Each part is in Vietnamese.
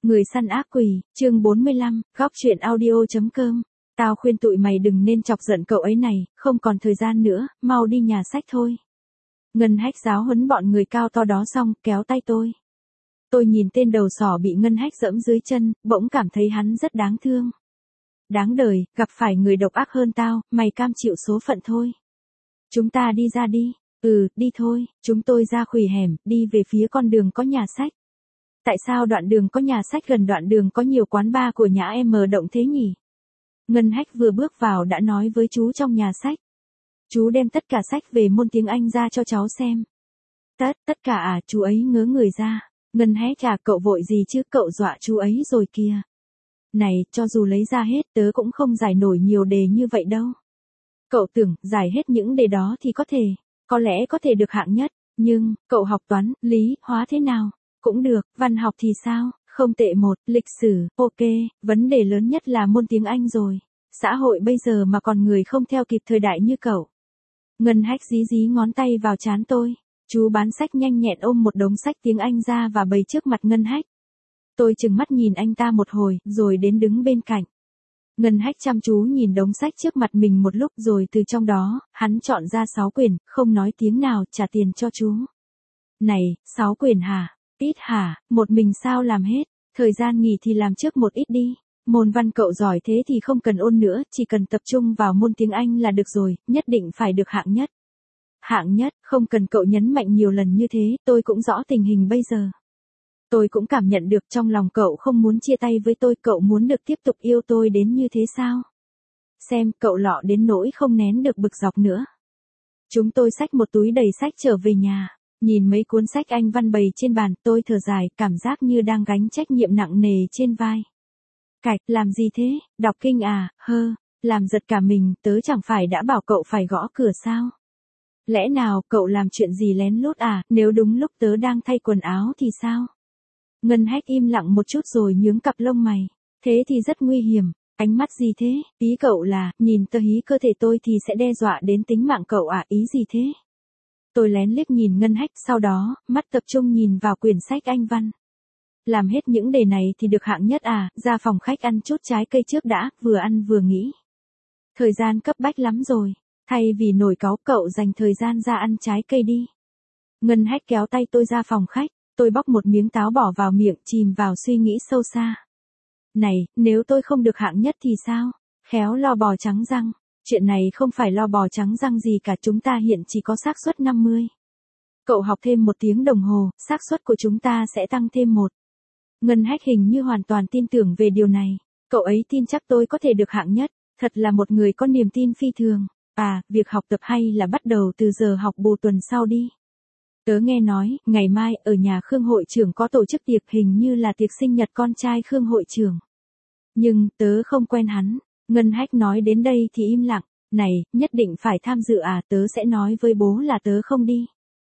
Người săn ác quỷ, chương 45, góc chuyện audio.com. Tao khuyên tụi mày đừng nên chọc giận cậu ấy này, không còn thời gian nữa, mau đi nhà sách thôi. Ngân Hách giáo huấn bọn người cao to đó xong, kéo tay tôi. Tôi nhìn tên đầu sỏ bị Ngân Hách giẫm dưới chân, bỗng cảm thấy hắn rất đáng thương. Đáng đời, gặp phải người độc ác hơn tao, mày cam chịu số phận thôi. Chúng ta đi ra đi. Đi thôi, chúng tôi ra khuỷu hẻm, đi về phía con đường có nhà sách. Tại sao đoạn đường có nhà sách gần đoạn đường có nhiều quán bar của nhà em động thế nhỉ? Ngân Hách vừa bước vào đã nói với chú trong nhà sách. Chú đem tất cả sách về môn tiếng Anh ra cho cháu xem. Tất cả à? Chú ấy ngớ người ra. Ngân Hách à, cậu vội gì chứ, cậu dọa chú ấy rồi kìa. Này, cho dù lấy ra hết tớ cũng không giải nổi nhiều đề như vậy đâu. Cậu tưởng giải hết những đề đó thì có lẽ có thể được hạng nhất, nhưng cậu học toán, lý, hóa thế nào? Cũng được, văn học thì sao? Không tệ một, lịch sử, ok, vấn đề lớn nhất là môn tiếng Anh rồi. Xã hội bây giờ mà còn người không theo kịp thời đại như cậu. Ngân Hách dí ngón tay vào trán tôi. Chú bán sách nhanh nhẹn ôm một đống sách tiếng Anh ra và bày trước mặt Ngân Hách. Tôi trừng mắt nhìn anh ta một hồi, rồi đến đứng bên cạnh. Ngân Hách chăm chú nhìn đống sách trước mặt mình một lúc rồi từ trong đó, hắn chọn ra 6 quyển, không nói tiếng nào, trả tiền cho chú. Này, 6 quyển hả? Ít hả? Một mình sao làm hết? Thời gian nghỉ thì làm trước một ít đi. Môn văn cậu giỏi thế thì không cần ôn nữa, chỉ cần tập trung vào môn tiếng Anh là được rồi, nhất định phải được hạng nhất. Hạng nhất, không cần cậu nhấn mạnh nhiều lần như thế, tôi cũng rõ tình hình bây giờ. Tôi cũng cảm nhận được trong lòng cậu không muốn chia tay với tôi, cậu muốn được tiếp tục yêu tôi đến như thế sao? Xem, cậu lọ đến nỗi không nén được bực dọc nữa. Chúng tôi xách một túi đầy sách trở về nhà. Nhìn mấy cuốn sách Anh văn bày trên bàn, tôi thở dài, cảm giác như đang gánh trách nhiệm nặng nề trên vai. Cạch, làm gì thế? Đọc kinh à? Làm giật cả mình, tớ chẳng phải đã bảo cậu phải gõ cửa sao? Lẽ nào cậu làm chuyện gì lén lút à? Nếu đúng lúc tớ đang thay quần áo thì sao? Ngân Hách im lặng một chút rồi nhướng cặp lông mày. Thế thì rất nguy hiểm. Ánh mắt gì thế? Ý cậu là, nhìn tờ hí cơ thể tôi thì sẽ đe dọa đến tính mạng cậu à? Ý gì thế? Tôi lén liếc nhìn Ngân Hách, sau đó, mắt tập trung nhìn vào quyển sách Anh văn. Làm hết những đề này thì được hạng nhất à? Ra phòng khách ăn chút trái cây trước đã, vừa ăn vừa nghĩ. Thời gian cấp bách lắm rồi. Thay vì nổi cáu, cậu dành thời gian ra ăn trái cây đi. Ngân Hách kéo tay tôi ra phòng khách. Tôi bóc một miếng táo bỏ vào miệng, chìm vào suy nghĩ sâu xa. Này, nếu tôi không được hạng nhất thì sao? Khéo lo bò trắng răng. Chuyện này không phải lo bò trắng răng gì cả, chúng ta hiện chỉ có xác suất 50. Cậu học thêm 1 tiếng đồng hồ, xác suất của chúng ta sẽ tăng thêm 1. Ngân Hách hình như hoàn toàn tin tưởng về điều này. Cậu ấy tin chắc tôi có thể được hạng nhất, thật là một người có niềm tin phi thường. Việc học tập hay là bắt đầu từ giờ học bù tuần sau đi. Tớ nghe nói, ngày mai, ở nhà Khương hội trưởng có tổ chức tiệc, hình như là tiệc sinh nhật con trai Khương hội trưởng. Nhưng, tớ không quen hắn. Ngân Hách nói đến đây thì im lặng. Này, nhất định phải tham dự à? Tớ sẽ nói với bố là tớ không đi.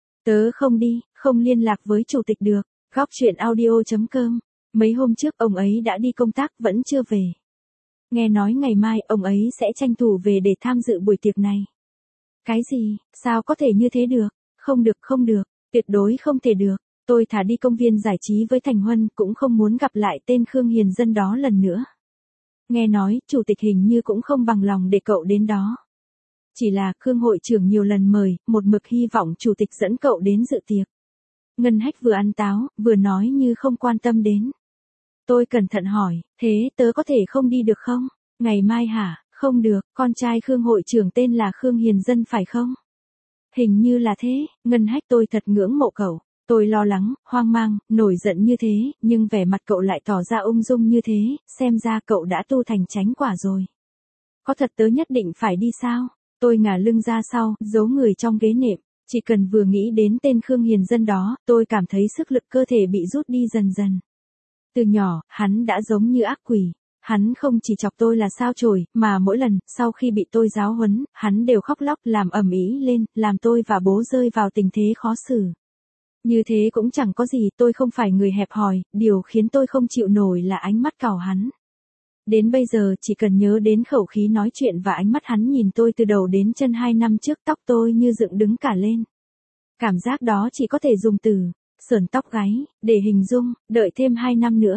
Tớ không đi, không liên lạc với chủ tịch được. Góc chuyện audio.com. Mấy hôm trước ông ấy đã đi công tác vẫn chưa về. Nghe nói ngày mai ông ấy sẽ tranh thủ về để tham dự buổi tiệc này. Cái gì? Sao có thể như thế được? Không được, tuyệt đối không thể được. Tôi thả đi công viên giải trí với Thành Huân, cũng không muốn gặp lại tên Khương Hiền Dân đó lần nữa. Nghe nói, chủ tịch hình như cũng không bằng lòng để cậu đến đó. Chỉ là, Khương hội trưởng nhiều lần mời, một mực hy vọng chủ tịch dẫn cậu đến dự tiệc. Ngân Hách vừa ăn táo, vừa nói như không quan tâm đến. Tôi cẩn thận hỏi, thế tớ có thể không đi được không? Ngày mai hả? Không được, con trai Khương hội trưởng tên là Khương Hiền Dân phải không? Hình như là thế. Ngân Hách, tôi thật ngưỡng mộ cậu. Tôi lo lắng, hoang mang, nổi giận như thế, nhưng vẻ mặt cậu lại tỏ ra ung dung như thế, xem ra cậu đã tu thành chánh quả rồi. Có thật tớ nhất định phải đi sao? Tôi ngả lưng ra sau, giấu người trong ghế nệm. Chỉ cần vừa nghĩ đến tên Khương Hiền Dân đó, tôi cảm thấy sức lực cơ thể bị rút đi dần dần. Từ nhỏ, hắn đã giống như ác quỷ. Hắn không chỉ chọc tôi là sao chổi, mà mỗi lần, sau khi bị tôi giáo huấn, hắn đều khóc lóc làm ầm ĩ lên, làm tôi và bố rơi vào tình thế khó xử. Như thế cũng chẳng có gì, tôi không phải người hẹp hòi, điều khiến tôi không chịu nổi là ánh mắt cào hắn. Đến bây giờ chỉ cần nhớ đến khẩu khí nói chuyện và ánh mắt hắn nhìn tôi từ đầu đến chân 2 năm trước, tóc tôi như dựng đứng cả lên. Cảm giác đó chỉ có thể dùng từ sởn tóc gáy để hình dung, đợi thêm 2 năm nữa.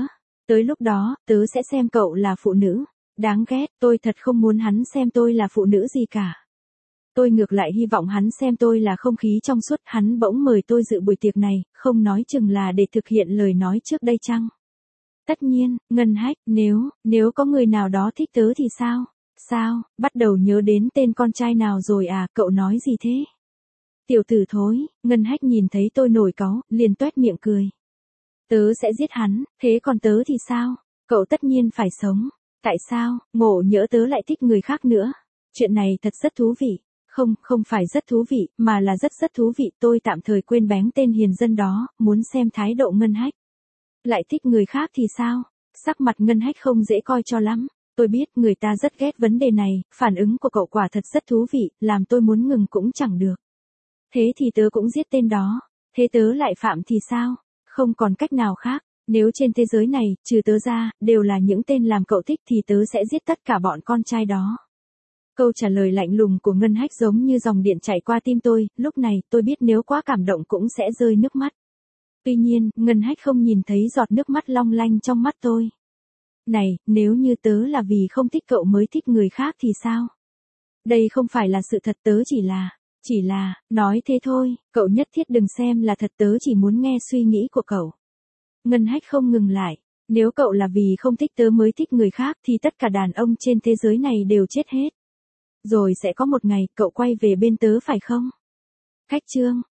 Tới lúc đó, tớ sẽ xem cậu là phụ nữ. Đáng ghét, tôi thật không muốn hắn xem tôi là phụ nữ gì cả. Tôi ngược lại hy vọng hắn xem tôi là không khí trong suốt. Hắn bỗng mời tôi dự buổi tiệc này, không nói chừng là để thực hiện lời nói trước đây chăng? Tất nhiên, Ngân Hách, nếu có người nào đó thích tớ thì sao? Sao, bắt đầu nhớ đến tên con trai nào rồi à, cậu nói gì thế? Tiểu tử thối, Ngân Hách nhìn thấy tôi nổi cáu, liền toét miệng cười. Tớ sẽ giết hắn, thế còn tớ thì sao? Cậu tất nhiên phải sống. Tại sao, ngộ nhỡ tớ lại thích người khác nữa? Chuyện này thật rất thú vị. Không phải rất thú vị, mà là rất thú vị. Tôi tạm thời quên bén tên hiền dân đó, muốn xem thái độ Ngân Hách. Lại thích người khác thì sao? Sắc mặt Ngân Hách không dễ coi cho lắm. Tôi biết người ta rất ghét vấn đề này, phản ứng của cậu quả thật rất thú vị, làm tôi muốn ngừng cũng chẳng được. Thế thì tớ cũng giết tên đó. Thế tớ lại phạm thì sao? Không còn cách nào khác. Nếu trên thế giới này, trừ tớ ra, đều là những tên làm cậu thích thì tớ sẽ giết tất cả bọn con trai đó. Câu trả lời lạnh lùng của Ngân Hách giống như dòng điện chạy qua tim tôi, lúc này tôi biết nếu quá cảm động cũng sẽ rơi nước mắt. Tuy nhiên, Ngân Hách không nhìn thấy giọt nước mắt long lanh trong mắt tôi. Này, nếu như tớ là vì không thích cậu mới thích người khác thì sao? Đây không phải là sự thật, tớ chỉ là, nói thế thôi, cậu nhất thiết đừng xem là thật, tớ chỉ muốn nghe suy nghĩ của cậu. Ngân Hách không ngừng lại, nếu cậu là vì không thích tớ mới thích người khác thì tất cả đàn ông trên thế giới này đều chết hết. Rồi sẽ có một ngày cậu quay về bên tớ phải không? Khách trương.